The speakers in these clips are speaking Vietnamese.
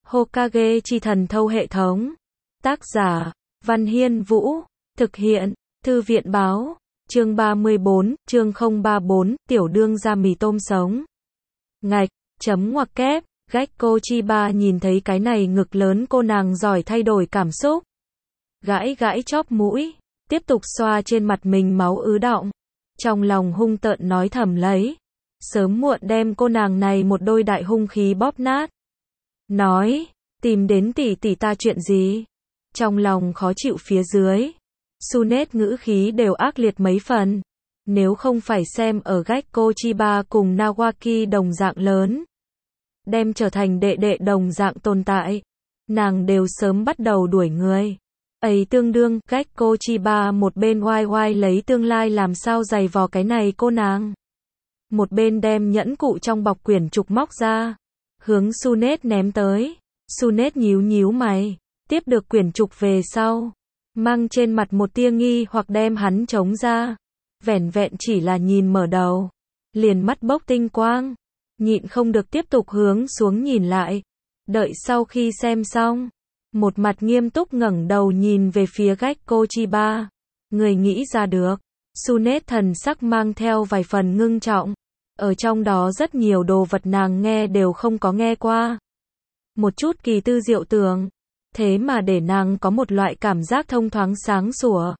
Hokage chi thần thâu hệ thống. Tác giả, Văn Hiên Vũ. Thực hiện, Thư viện báo. Chương 34, chương 034, tiểu đương gia mì tôm sống. Ngạch, chấm ngoặc kép, Gekko Chiba nhìn thấy cái này ngực lớn cô nàng giỏi thay đổi cảm xúc. Gãi gãi chóp mũi, tiếp tục xoa trên mặt mình máu ứ đọng. Trong lòng hung tợn nói thầm lấy. Sớm muộn đem cô nàng này một đôi đại hung khí bóp nát. Nói, tìm đến tỷ tỷ ta chuyện gì? Trong lòng khó chịu phía dưới. Sunet ngữ khí đều ác liệt mấy phần. Nếu không phải xem ở Gekko Chiba cùng Nawaki đồng dạng lớn. Đem trở thành đệ đệ đồng dạng tồn tại. Nàng đều sớm bắt đầu đuổi người. Ấy tương đương, Gekko Chiba một bên oai oai lấy tương lai làm sao giày vò cái này cô nàng. Một bên đem nhẫn cụ trong bọc quyển trục móc ra. Hướng Sunet ném tới. Sunet nhíu nhíu mày. Tiếp được quyển trục về sau. Mang trên mặt một tia nghi hoặc đem hắn chống ra. Vẻn vẹn chỉ là nhìn mở đầu. Liền mắt bốc tinh quang. Nhịn không được tiếp tục hướng xuống nhìn lại. Đợi sau khi xem xong. Một mặt nghiêm túc ngẩng đầu nhìn về phía Gekko Chiba. Người nghĩ ra được. Sunet thần sắc mang theo vài phần ngưng trọng. Ở trong đó rất nhiều đồ vật nàng nghe đều không có nghe qua. Một chút kỳ tư diệu tưởng. Thế mà để nàng có một loại cảm giác thông thoáng sáng sủa.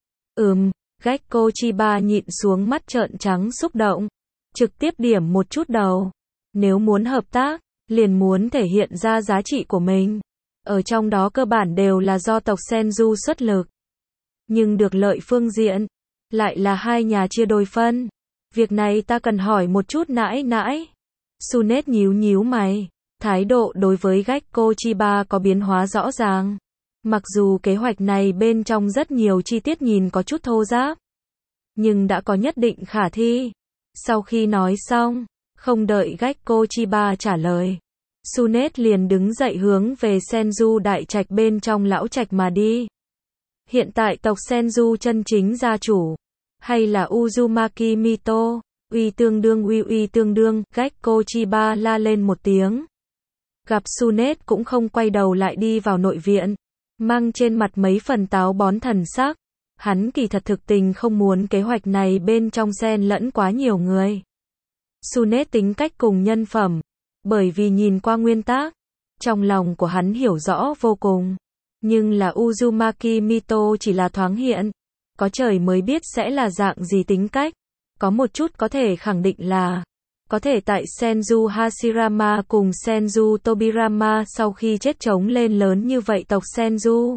Gekko Chiba nhịn xuống mắt trợn trắng xúc động. Trực tiếp điểm một chút đầu. Nếu muốn hợp tác, liền muốn thể hiện ra giá trị của mình. Ở trong đó cơ bản đều là do tộc Senju xuất lực. Nhưng được lợi phương diện, lại là hai nhà chia đôi phân. Việc này ta cần hỏi một chút nãi nãi. Sunet nhíu nhíu mày. Thái độ đối với Gekko Chiba có biến hóa rõ ràng. Mặc dù kế hoạch này bên trong rất nhiều chi tiết nhìn có chút thô ráp. Nhưng đã có nhất định khả thi. Sau khi nói xong, không đợi Gekko Chiba trả lời. Sunet liền đứng dậy hướng về Senju đại trạch bên trong lão trạch mà đi. Hiện tại tộc Senju chân chính gia chủ. Hay là Uzumaki Mito, uy tương đương, Gekko Chiba la lên một tiếng. Gặp Sunet cũng không quay đầu lại đi vào nội viện. Mang trên mặt mấy phần táo bón thần sắc. Hắn kỳ thật thực tình không muốn kế hoạch này bên trong xen lẫn quá nhiều người. Sunet tính cách cùng nhân phẩm. Bởi vì nhìn qua nguyên tác. Trong lòng của hắn hiểu rõ vô cùng. Nhưng là Uzumaki Mito chỉ là thoáng hiện. Có trời mới biết sẽ là dạng gì tính cách. Có một chút có thể khẳng định là. Có thể tại Senju Hashirama cùng Senju Tobirama sau khi chết trống lên lớn như vậy tộc Senju.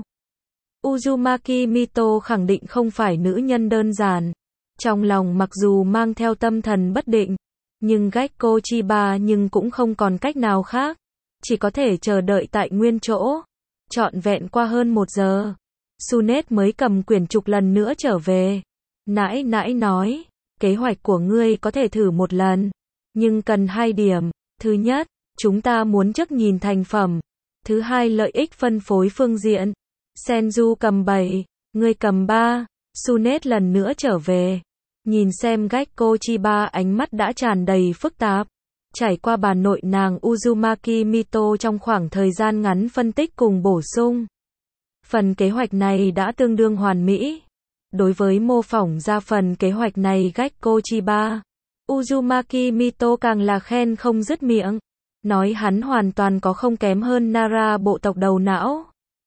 Uzumaki Mito khẳng định không phải nữ nhân đơn giản. Trong lòng mặc dù mang theo tâm thần bất định. Nhưng Gekko Chiba nhưng cũng không còn cách nào khác. Chỉ có thể chờ đợi tại nguyên chỗ. Trọn vẹn qua hơn 1 giờ. Sunet mới cầm quyển trục lần nữa trở về. Nãi nãi nói. Kế hoạch của ngươi có thể thử một lần. Nhưng cần 2 điểm. Thứ nhất, chúng ta muốn trước nhìn thành phẩm. Thứ hai lợi ích phân phối phương diện. Senju cầm 7, ngươi cầm 3. Sunet lần nữa trở về. Nhìn xem Gekko Chiba ánh mắt đã tràn đầy phức tạp. Trải qua bà nội nàng Uzumaki Mito trong khoảng thời gian ngắn phân tích cùng bổ sung. Phần kế hoạch này đã tương đương hoàn mỹ. Đối với mô phỏng ra phần kế hoạch này Gekko Chiba, Uzumaki Mito càng là khen không dứt miệng. Nói hắn hoàn toàn có không kém hơn Nara bộ tộc đầu não.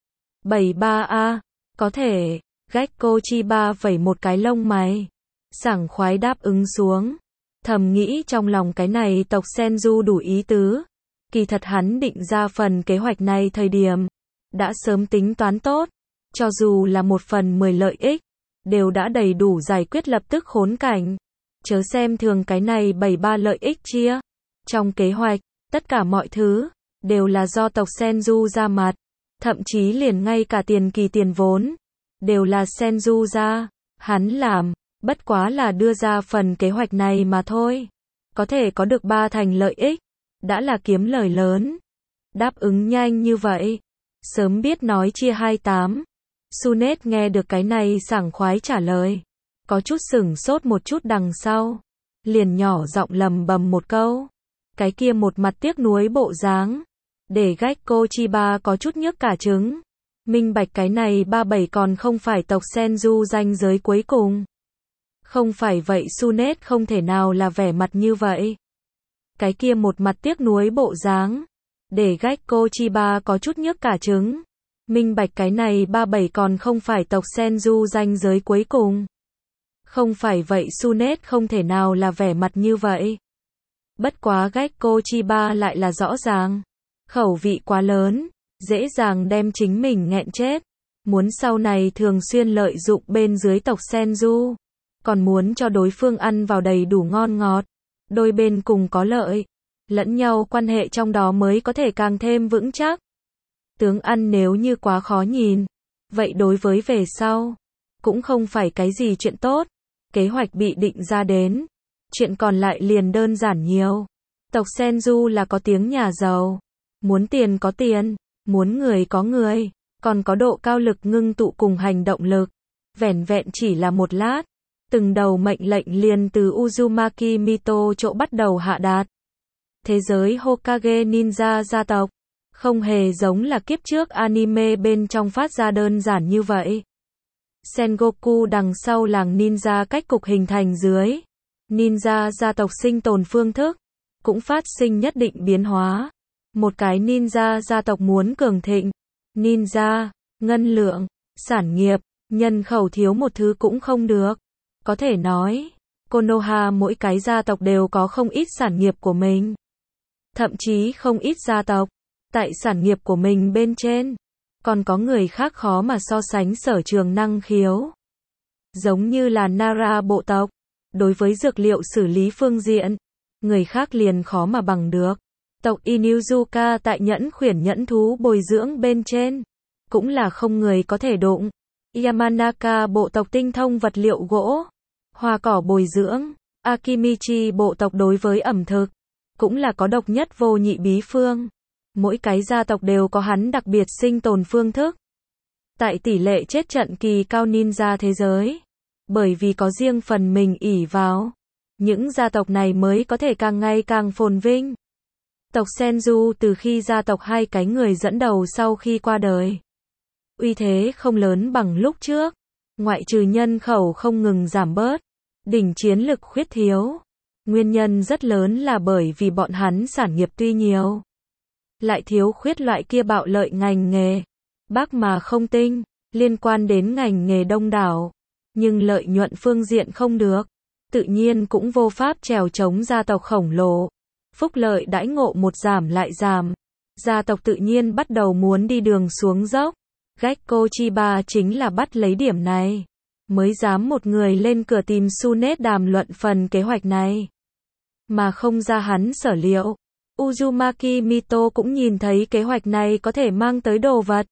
73A, có thể. Gekko Chiba vẩy một cái lông mày. Sảng khoái đáp ứng xuống. Thầm nghĩ trong lòng cái này tộc Senju đủ ý tứ. Kỳ thật hắn định ra phần kế hoạch này thời điểm. Đã sớm tính toán tốt. Cho dù là 1/10 lợi ích. Đều đã đầy đủ giải quyết lập tức khốn cảnh. Chớ xem thường cái này 73 lợi ích chia. Trong kế hoạch, tất cả mọi thứ. Đều là do tộc Senju ra mặt. Thậm chí liền ngay cả tiền kỳ tiền vốn. Đều là Senju ra. Hắn làm. Bất quá là đưa ra phần kế hoạch này mà thôi. Có thể có được 3 thành lợi ích. Đã là kiếm lời lớn. Đáp ứng nhanh như vậy. Sớm biết nói chia 28. Sunet nghe được cái này sảng khoái trả lời. Có chút sửng sốt một chút đằng sau. Liền nhỏ giọng lầm bầm một câu. Cái kia một mặt tiếc nuối bộ dáng. để Gecko Chiba có chút nhức cả trứng. Minh bạch cái này 37 còn không phải tộc Senju ranh giới cuối cùng. Không phải vậy Sunet không thể nào là vẻ mặt như vậy. Cái kia một mặt tiếc nuối bộ dáng. Để Gecko Chiba có chút nhức cả trứng. Minh bạch cái này 37 còn không phải tộc Senju ranh giới cuối cùng. Không phải vậy Sunet không thể nào là vẻ mặt như vậy. Bất quá Gecko Chiba lại là rõ ràng. Khẩu vị quá lớn, dễ dàng đem chính mình nghẹn chết. Muốn sau này thường xuyên lợi dụng bên dưới tộc Senju. Còn muốn cho đối phương ăn vào đầy đủ ngon ngọt. Đôi bên cùng có lợi. Lẫn nhau quan hệ trong đó mới có thể càng thêm vững chắc. Tướng ăn nếu như quá khó nhìn. Vậy đối với về sau. Cũng không phải cái gì chuyện tốt. Kế hoạch bị định ra đến. Chuyện còn lại liền đơn giản nhiều. Tộc Senju là có tiếng nhà giàu. Muốn tiền có tiền. Muốn người có người. Còn có độ cao lực ngưng tụ cùng hành động lực. Vẻn vẹn chỉ là một lát. Từng đầu mệnh lệnh liền từ Uzumaki Mito chỗ bắt đầu hạ đạt. Thế giới Hokage Ninja gia tộc. Không hề giống là kiếp trước anime bên trong phát ra đơn giản như vậy. Sengoku đằng sau làng ninja cách cục hình thành dưới. Ninja gia tộc sinh tồn phương thức. Cũng phát sinh nhất định biến hóa. Một cái ninja gia tộc muốn cường thịnh. Ninja, ngân lượng, sản nghiệp, nhân khẩu thiếu một thứ cũng không được. Có thể nói, Konoha mỗi cái gia tộc đều có không ít sản nghiệp của mình. Thậm chí không ít gia tộc, tại sản nghiệp của mình bên trên, còn có người khác khó mà so sánh sở trường năng khiếu. Giống như là Nara bộ tộc, đối với dược liệu xử lý phương diện, người khác liền khó mà bằng được. Tộc Inuzuka tại nhẫn khuyển nhẫn thú bồi dưỡng bên trên, cũng là không người có thể đụng. Yamanaka bộ tộc tinh thông vật liệu gỗ, hoa cỏ bồi dưỡng, Akimichi bộ tộc đối với ẩm thực, cũng là có độc nhất vô nhị bí phương. Mỗi cái gia tộc đều có hắn đặc biệt sinh tồn phương thức. Tại tỷ lệ chết trận kỳ cao ninja thế giới, bởi vì có riêng phần mình ỷ vào, những gia tộc này mới có thể càng ngày càng phồn vinh. Tộc Senju từ khi gia tộc hai cái người dẫn đầu sau khi qua đời, uy thế không lớn bằng lúc trước, ngoại trừ nhân khẩu không ngừng giảm bớt, đỉnh chiến lực khuyết thiếu. Nguyên nhân rất lớn là bởi vì bọn hắn sản nghiệp tuy nhiều, lại thiếu khuyết loại kia bạo lợi ngành nghề, bác mà không tinh, liên quan đến ngành nghề đông đảo, nhưng lợi nhuận phương diện không được, tự nhiên cũng vô pháp trèo chống gia tộc khổng lồ. Phúc lợi đãi ngộ một giảm lại giảm, gia tộc tự nhiên bắt đầu muốn đi đường xuống dốc. Gecko Chiba chính là bắt lấy điểm này, mới dám một người lên cửa tìm Sunet đàm luận phần kế hoạch này. Mà không ra hắn sở liệu, Uzumaki Mito cũng nhìn thấy kế hoạch này có thể mang tới đồ vật.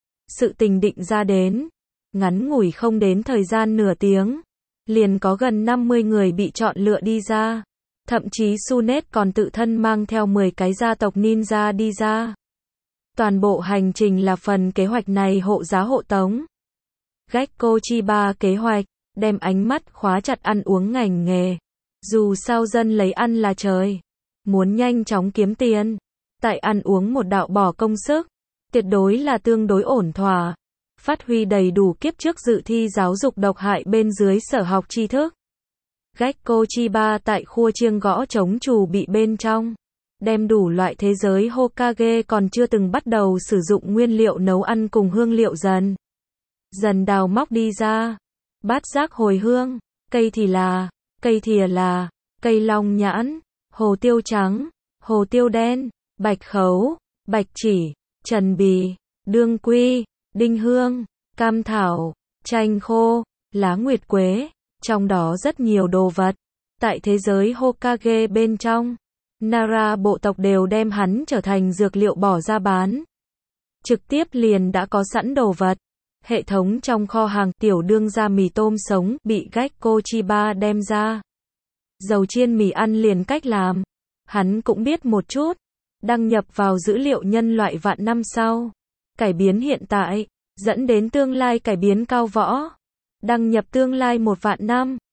Sự tình định ra đến, ngắn ngủi không đến thời gian nửa tiếng, liền có gần 50 người bị chọn lựa đi ra. Thậm chí Sunet còn tự thân mang theo 10 cái gia tộc ninja đi ra. Toàn bộ hành trình là phần kế hoạch này hộ giá hộ tống. Gecko Chiba kế hoạch, đem ánh mắt khóa chặt ăn uống ngành nghề. Dù sao dân lấy ăn là trời. Muốn nhanh chóng kiếm tiền. Tại ăn uống một đạo bỏ công sức. Tuyệt đối là tương đối ổn thỏa. Phát huy đầy đủ kiếp trước dự thi giáo dục độc hại bên dưới sở học tri thức. Gecko Chiba tại khua chiêng gõ trống chủ bị bên trong. Đem đủ loại thế giới Hokage còn chưa từng bắt đầu sử dụng nguyên liệu nấu ăn cùng hương liệu dần đào móc đi ra. Bát giác hồi hương, cây thì là, cây thìa là, cây long nhãn, hồ tiêu trắng, hồ tiêu đen, bạch khấu, bạch chỉ, trần bì, đương quy, đinh hương, cam thảo, chanh khô, lá nguyệt quế. Trong đó rất nhiều đồ vật. Tại thế giới Hokage bên trong, Nara bộ tộc đều đem hắn trở thành dược liệu bỏ ra bán. Trực tiếp liền đã có sẵn đồ vật. Hệ thống trong kho hàng tiểu đương gia mì tôm sống bị Gecko Chiba đem ra. Dầu chiên mì ăn liền cách làm. Hắn cũng biết một chút. Đăng nhập vào dữ liệu nhân loại vạn năm sau. Cải biến hiện tại, dẫn đến tương lai cải biến cao võ. Đăng nhập tương lai 1 vạn năm.